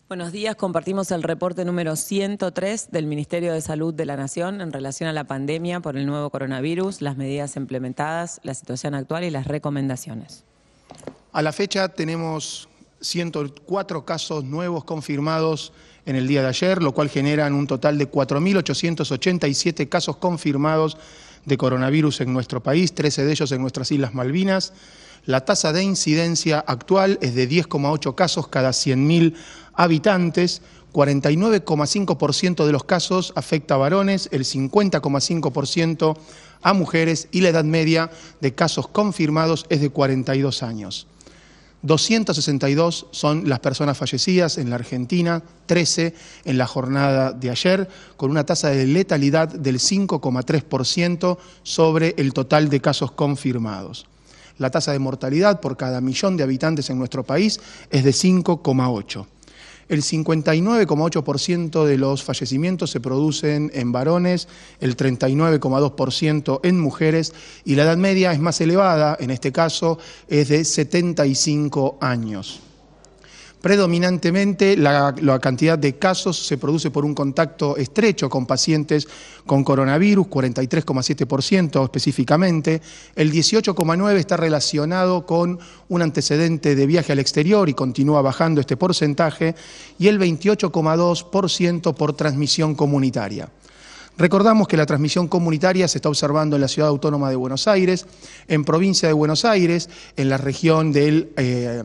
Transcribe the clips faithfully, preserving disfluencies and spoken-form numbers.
Buenos días, compartimos el reporte número ciento tres del Ministerio de Salud de la Nación en relación a la pandemia por el nuevo coronavirus, las medidas implementadas, la situación actual y las recomendaciones. A la fecha tenemos ciento cuatro casos nuevos confirmados en el día de ayer, lo cual generan un total de cuatro mil ochocientos ochenta y siete casos confirmados de coronavirus en nuestro país, trece de ellos en nuestras Islas Malvinas. La tasa de incidencia actual es de diez coma ocho casos cada cien mil habitantes, cuarenta y nueve coma cinco por ciento de los casos afecta a varones, el cincuenta coma cinco por ciento a mujeres y la edad media de casos confirmados es de cuarenta y dos años. doscientas sesenta y dos son las personas fallecidas en la Argentina, trece en la jornada de ayer, con una tasa de letalidad del cinco coma tres por ciento sobre el total de casos confirmados. La tasa de mortalidad por cada millón de habitantes en nuestro país es de cinco coma ocho. El cincuenta y nueve coma ocho por ciento de los fallecimientos se producen en varones, el treinta y nueve coma dos por ciento en mujeres y la edad media es más elevada, en este caso es de setenta y cinco años. Predominantemente la, la cantidad de casos se produce por un contacto estrecho con pacientes con coronavirus, cuarenta y tres coma siete por ciento específicamente, el dieciocho coma nueve por ciento está relacionado con un antecedente de viaje al exterior y continúa bajando este porcentaje, y el veintiocho coma dos por ciento por transmisión comunitaria. Recordamos que la transmisión comunitaria se está observando en la Ciudad Autónoma de Buenos Aires, en Provincia de Buenos Aires, en la región del Eh,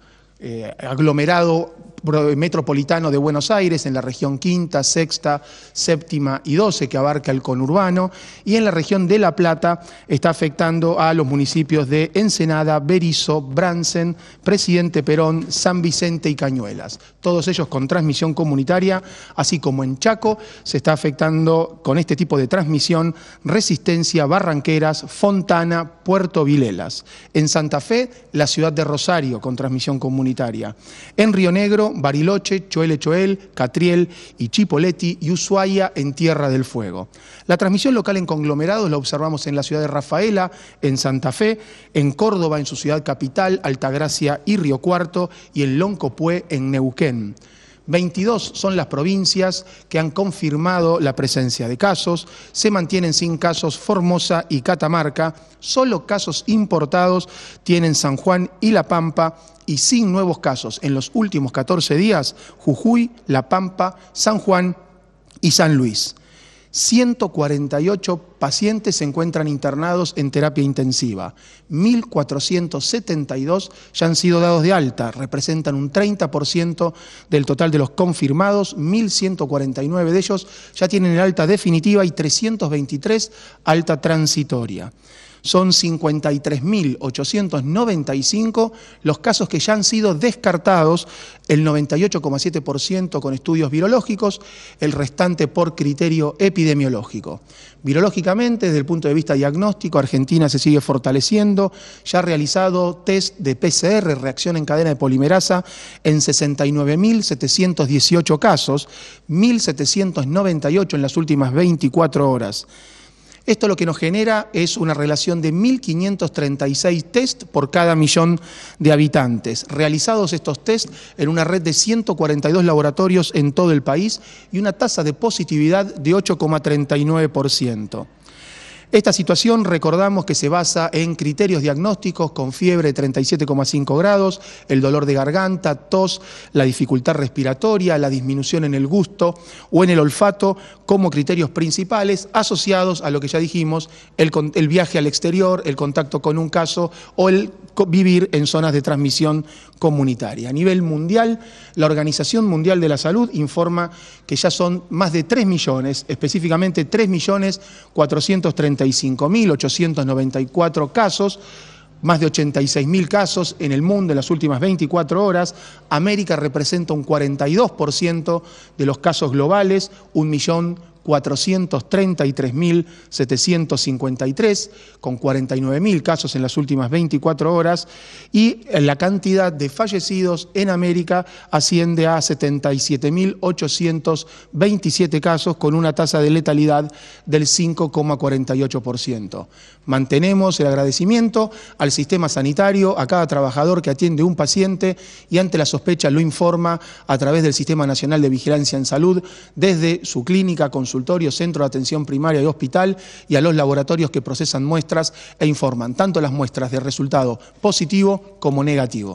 Eh, aglomerado metropolitano de Buenos Aires, en la región quinta, sexta, séptima y doce que abarca el conurbano, y en la región de La Plata está afectando a los municipios de Ensenada, Berisso, Bransen, Presidente Perón, San Vicente y Cañuelas. Todos ellos con transmisión comunitaria, así como en Chaco se está afectando con este tipo de transmisión Resistencia, Barranqueras, Fontana, Puerto Vilelas. En Santa Fe, la ciudad de Rosario con transmisión comunitaria. En Río Negro, Bariloche, Choel Choel, Catriel y Chipoleti y Ushuaia en Tierra del Fuego. La transmisión local en conglomerados la observamos en la ciudad de Rafaela, en Santa Fe, en Córdoba, en su ciudad capital, Altagracia y Río Cuarto, y en Loncopué, en Neuquén. veintidós son las provincias que han confirmado la presencia de casos, se mantienen sin casos Formosa y Catamarca, solo casos importados tienen San Juan y La Pampa, y sin nuevos casos en los últimos catorce días, Jujuy, La Pampa, San Juan y San Luis. ciento cuarenta y ocho pacientes se encuentran internados en terapia intensiva, mil cuatrocientos setenta y dos ya han sido dados de alta, representan un treinta por ciento del total de los confirmados, mil ciento cuarenta y nueve de ellos ya tienen el alta definitiva y trescientos veintitrés alta transitoria. Son cincuenta y tres mil ochocientos noventa y cinco los casos que ya han sido descartados, el noventa y ocho coma siete por ciento con estudios virológicos, el restante por criterio epidemiológico. Virológicamente, desde el punto de vista diagnóstico, Argentina se sigue fortaleciendo, ya ha realizado test de P C R, reacción en cadena de polimerasa, en sesenta y nueve mil setecientos dieciocho casos, mil setecientos noventa y ocho en las últimas veinticuatro horas. Esto lo que nos genera es una relación de mil quinientos treinta y seis test por cada millón de habitantes. Realizados estos test en una red de ciento cuarenta y dos laboratorios en todo el país y una tasa de positividad de ocho coma treinta y nueve por ciento. Esta situación, recordamos que se basa en criterios diagnósticos con fiebre de treinta y siete coma cinco grados, el dolor de garganta, tos, la dificultad respiratoria, la disminución en el gusto o en el olfato como criterios principales asociados a lo que ya dijimos, el, el viaje al exterior, el contacto con un caso o el vivir en zonas de transmisión comunitaria. A nivel mundial, la Organización Mundial de la Salud informa que ya son más de tres millones, específicamente tres millones cuatrocientos treinta y cinco mil ochocientos noventa y cuatro casos, más de ochenta y seis mil casos en el mundo en las últimas veinticuatro horas. América representa un cuarenta y dos por ciento de los casos globales, un millón cuatrocientos treinta y tres mil setecientos cincuenta y tres, con cuarenta y nueve mil casos en las últimas veinticuatro horas, y la cantidad de fallecidos en América asciende a setenta y siete mil ochocientos veintisiete casos, con una tasa de letalidad del cinco coma cuarenta y ocho por ciento. Mantenemos el agradecimiento al sistema sanitario, a cada trabajador que atiende un paciente y ante la sospecha lo informa a través del Sistema Nacional de Vigilancia en Salud, desde su clínica, consultorio, centro de atención primaria y hospital, y a los laboratorios que procesan muestras e informan tanto las muestras de resultado positivo como negativo.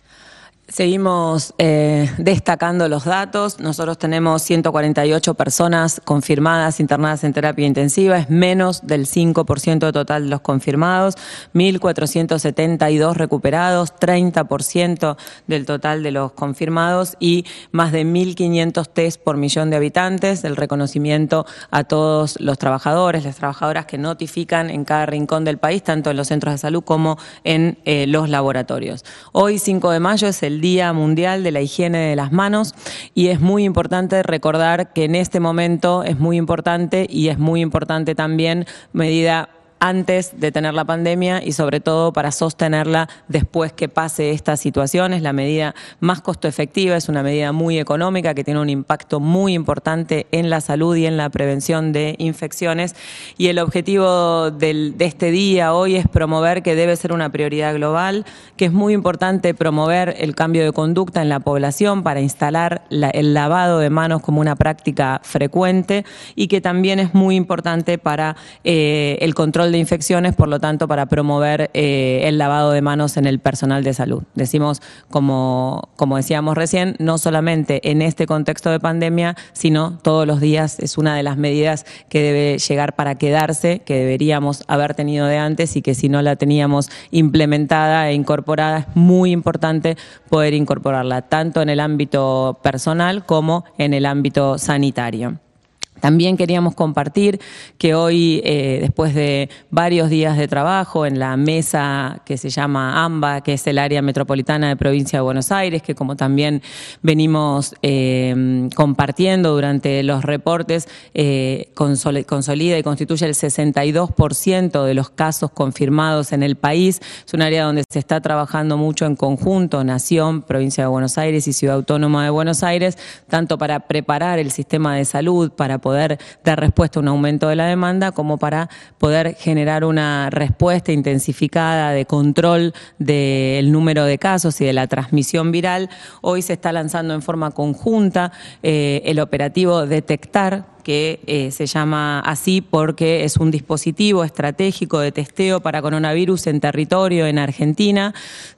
Seguimos eh, destacando los datos. Nosotros tenemos ciento cuarenta y ocho personas confirmadas internadas en terapia intensiva, es menos del cinco por ciento total de los confirmados, mil cuatrocientos setenta y dos recuperados, treinta por ciento del total de los confirmados y más de mil quinientos test por millón de habitantes. El reconocimiento a todos los trabajadores, las trabajadoras que notifican en cada rincón del país, tanto en los centros de salud como en eh, los laboratorios. Hoy, cinco de mayo, es el Día Mundial de la Higiene de las Manos y es muy importante recordar que en este momento es muy importante y es muy importante también medida antes de tener la pandemia y sobre todo para sostenerla después que pase esta situación. Es la medida más costo efectiva, es una medida muy económica que tiene un impacto muy importante en la salud y en la prevención de infecciones, y el objetivo del, de este día hoy es promover que debe ser una prioridad global, que es muy importante promover el cambio de conducta en la población para instalar la, el lavado de manos como una práctica frecuente, y que también es muy importante para eh, el control de infecciones, por lo tanto, para promover eh, el lavado de manos en el personal de salud. Decimos, como, como decíamos recién, no solamente en este contexto de pandemia, sino todos los días. Es una de las medidas que debe llegar para quedarse, que deberíamos haber tenido de antes y que si no la teníamos implementada e incorporada, es muy importante poder incorporarla, tanto en el ámbito personal como en el ámbito sanitario. También queríamos compartir que hoy, eh, después de varios días de trabajo en la mesa que se llama AMBA, que es el área metropolitana de Provincia de Buenos Aires, que como también venimos eh, compartiendo durante los reportes, eh, consolida y constituye el sesenta y dos por ciento de los casos confirmados en el país. Es un área donde se está trabajando mucho en conjunto, Nación, Provincia de Buenos Aires y Ciudad Autónoma de Buenos Aires, tanto para preparar el sistema de salud, para poder poder dar respuesta a un aumento de la demanda, como para poder generar una respuesta intensificada de control del número de casos y de la transmisión viral. Hoy se está lanzando en forma conjunta eh, el operativo Detectar, que eh, se llama así porque es un dispositivo estratégico de testeo para coronavirus en territorio en Argentina.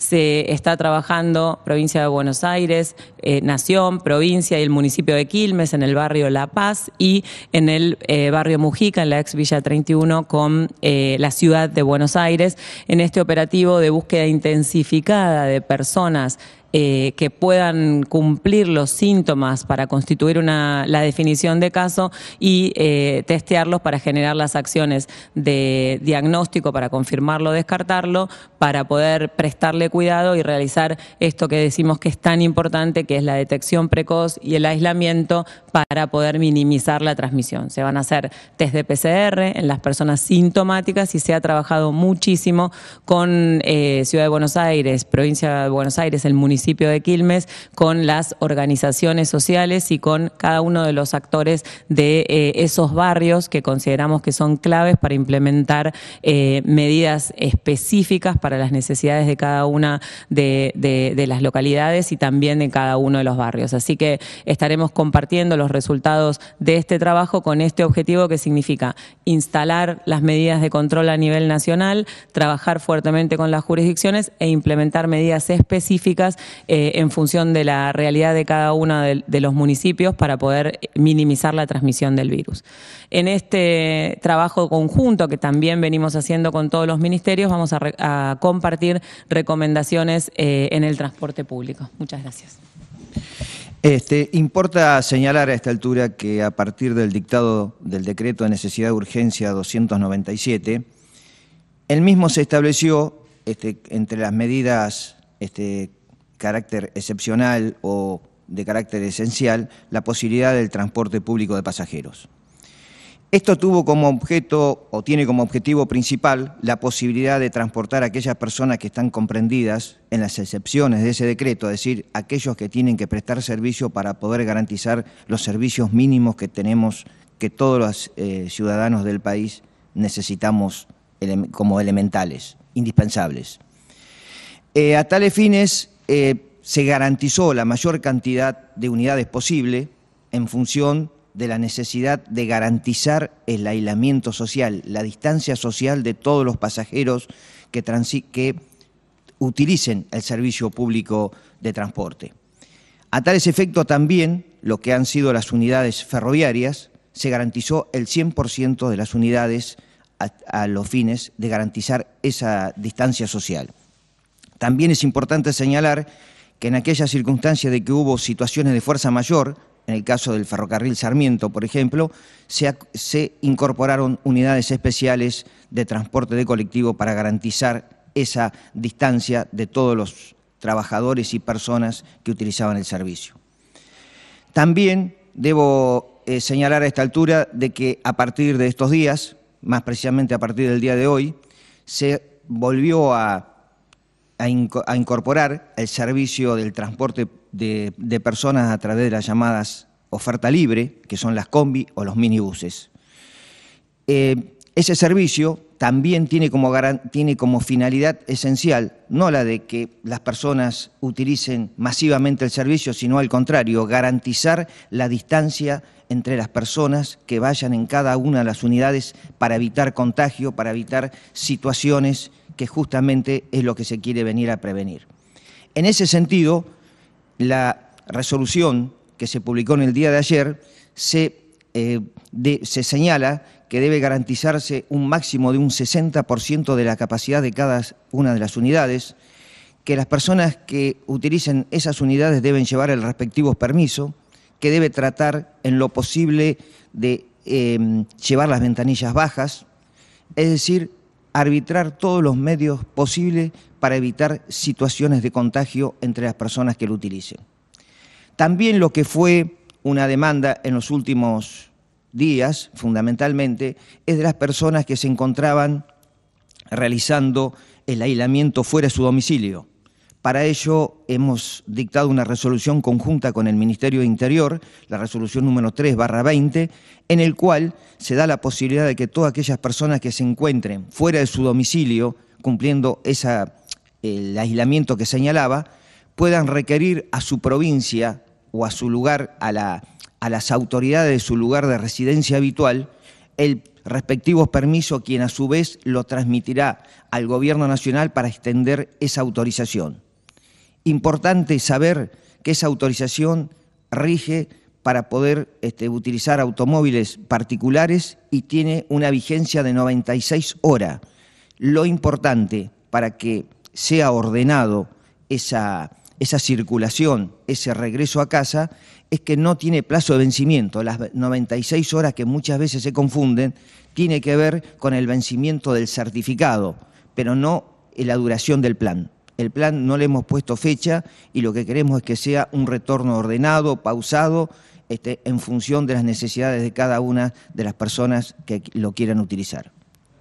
Se está trabajando Provincia de Buenos Aires, eh, Nación, Provincia y el municipio de Quilmes en el barrio La Paz, y en el eh, barrio Mujica, en la ex Villa treinta y uno, con eh, la ciudad de Buenos Aires, en este operativo de búsqueda intensificada de personas Eh, que puedan cumplir los síntomas para constituir una, la definición de caso y eh, testearlos para generar las acciones de diagnóstico, para confirmarlo o descartarlo, para poder prestarle cuidado y realizar esto que decimos que es tan importante, que es la detección precoz y el aislamiento para poder minimizar la transmisión. Se van a hacer test de P C R en las personas sintomáticas y se ha trabajado muchísimo con eh, Ciudad de Buenos Aires, Provincia de Buenos Aires, el municipio de Quilmes, con las organizaciones sociales y con cada uno de los actores de eh, esos barrios que consideramos que son claves para implementar eh, medidas específicas para las necesidades de cada una de, de, de las localidades y también de cada uno de los barrios. Así que estaremos compartiendo los resultados de este trabajo con este objetivo, que significa instalar las medidas de control a nivel nacional, trabajar fuertemente con las jurisdicciones e implementar medidas específicas Eh, en función de la realidad de cada uno de, de los municipios para poder minimizar la transmisión del virus. En este trabajo conjunto que también venimos haciendo con todos los ministerios, vamos a, re, a compartir recomendaciones eh, en el transporte público. Muchas gracias. Este, importa señalar a esta altura que a partir del dictado del decreto de necesidad de urgencia doscientos noventa y siete, el mismo se estableció este, entre las medidas este, carácter excepcional o de carácter esencial, la posibilidad del transporte público de pasajeros. Esto tuvo como objeto, o tiene como objetivo principal, la posibilidad de transportar a aquellas personas que están comprendidas en las excepciones de ese decreto, es decir, aquellos que tienen que prestar servicio para poder garantizar los servicios mínimos que tenemos, que todos los eh, ciudadanos del país necesitamos ele- como elementales, indispensables. Eh, a tales fines, eh, se garantizó la mayor cantidad de unidades posible en función de la necesidad de garantizar el aislamiento social, la distancia social de todos los pasajeros que, transi- que utilicen el servicio público de transporte. A tales efectos también, lo que han sido las unidades ferroviarias, se garantizó el cien por ciento de las unidades a, a los fines de garantizar esa distancia social. También es importante señalar que en aquellas circunstancias de que hubo situaciones de fuerza mayor, en el caso del ferrocarril Sarmiento, por ejemplo, se, se incorporaron unidades especiales de transporte de colectivo para garantizar esa distancia de todos los trabajadores y personas que utilizaban el servicio. También debo eh, señalar a esta altura de que a partir de estos días, más precisamente a partir del día de hoy, se volvió a a incorporar el servicio del transporte de, de personas a través de las llamadas oferta libre, que son las combi o los minibuses. Eh, ese servicio también tiene como, tiene como finalidad esencial, no la de que las personas utilicen masivamente el servicio, sino al contrario, garantizar la distancia entre las personas que vayan en cada una de las unidades para evitar contagio, para evitar situaciones que justamente es lo que se quiere venir a prevenir. En ese sentido, la resolución que se publicó en el día de ayer se, eh, de, se señala que debe garantizarse un máximo de un sesenta por ciento de la capacidad de cada una de las unidades, que las personas que utilicen esas unidades deben llevar el respectivo permiso, que debe tratar en lo posible de eh, llevar las ventanillas bajas, es decir, arbitrar todos los medios posibles para evitar situaciones de contagio entre las personas que lo utilicen. También lo que fue una demanda en los últimos días, fundamentalmente, es de las personas que se encontraban realizando el aislamiento fuera de su domicilio. Para ello hemos dictado una resolución conjunta con el Ministerio de Interior, la resolución número tres barra veinte, en el cual se da la posibilidad de que todas aquellas personas que se encuentren fuera de su domicilio, cumpliendo esa, el aislamiento que señalaba, puedan requerir a su provincia o a su lugar, a, la, a las autoridades de su lugar de residencia habitual, el respectivo permiso, quien a su vez lo transmitirá al Gobierno Nacional para extender esa autorización. Importante saber que esa autorización rige para poder este, utilizar automóviles particulares y tiene una vigencia de noventa y seis horas. Lo importante para que sea ordenado esa, esa circulación, ese regreso a casa, es que no tiene plazo de vencimiento. Las noventa y seis horas que muchas veces se confunden tiene que ver con el vencimiento del certificado, pero no en la duración del plan. El plan no le hemos puesto fecha y lo que queremos es que sea un retorno ordenado, pausado, este, en función de las necesidades de cada una de las personas que lo quieran utilizar.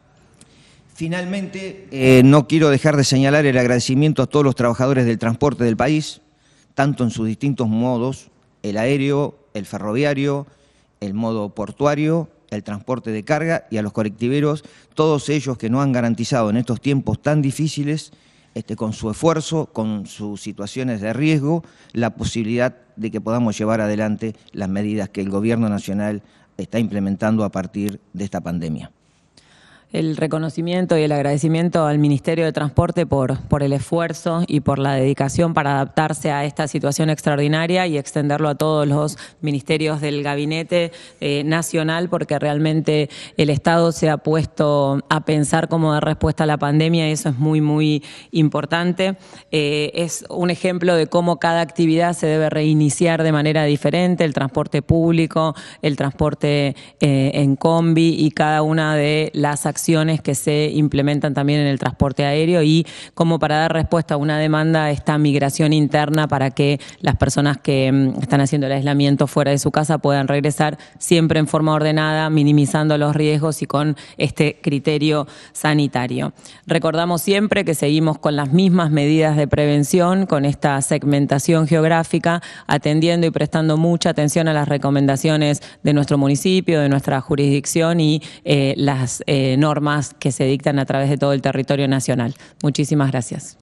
Finalmente, eh, no quiero dejar de señalar el agradecimiento a todos los trabajadores del transporte del país, tanto en sus distintos modos, el aéreo, el ferroviario, el modo portuario, el transporte de carga, y a los colectiveros, todos ellos que nos han garantizado en estos tiempos tan difíciles, este, con su esfuerzo, con sus situaciones de riesgo, la posibilidad de que podamos llevar adelante las medidas que el Gobierno Nacional está implementando a partir de esta pandemia. El reconocimiento y el agradecimiento al Ministerio de Transporte por, por el esfuerzo y por la dedicación para adaptarse a esta situación extraordinaria y extenderlo a todos los ministerios del Gabinete eh, Nacional, porque realmente el Estado se ha puesto a pensar cómo dar respuesta a la pandemia y eso es muy, muy importante. Eh, es un ejemplo de cómo cada actividad se debe reiniciar de manera diferente, el transporte público, el transporte eh, en combi y cada una de las acciones acciones que se implementan también en el transporte aéreo y como para dar respuesta a una demanda esta migración interna para que las personas que mm, están haciendo el aislamiento fuera de su casa puedan regresar siempre en forma ordenada, minimizando los riesgos y con este criterio sanitario. Recordamos siempre que seguimos con las mismas medidas de prevención, con esta segmentación geográfica, atendiendo y prestando mucha atención a las recomendaciones de nuestro municipio, de nuestra jurisdicción y eh, las eh, normas que se dictan a través de todo el territorio nacional. Muchísimas gracias.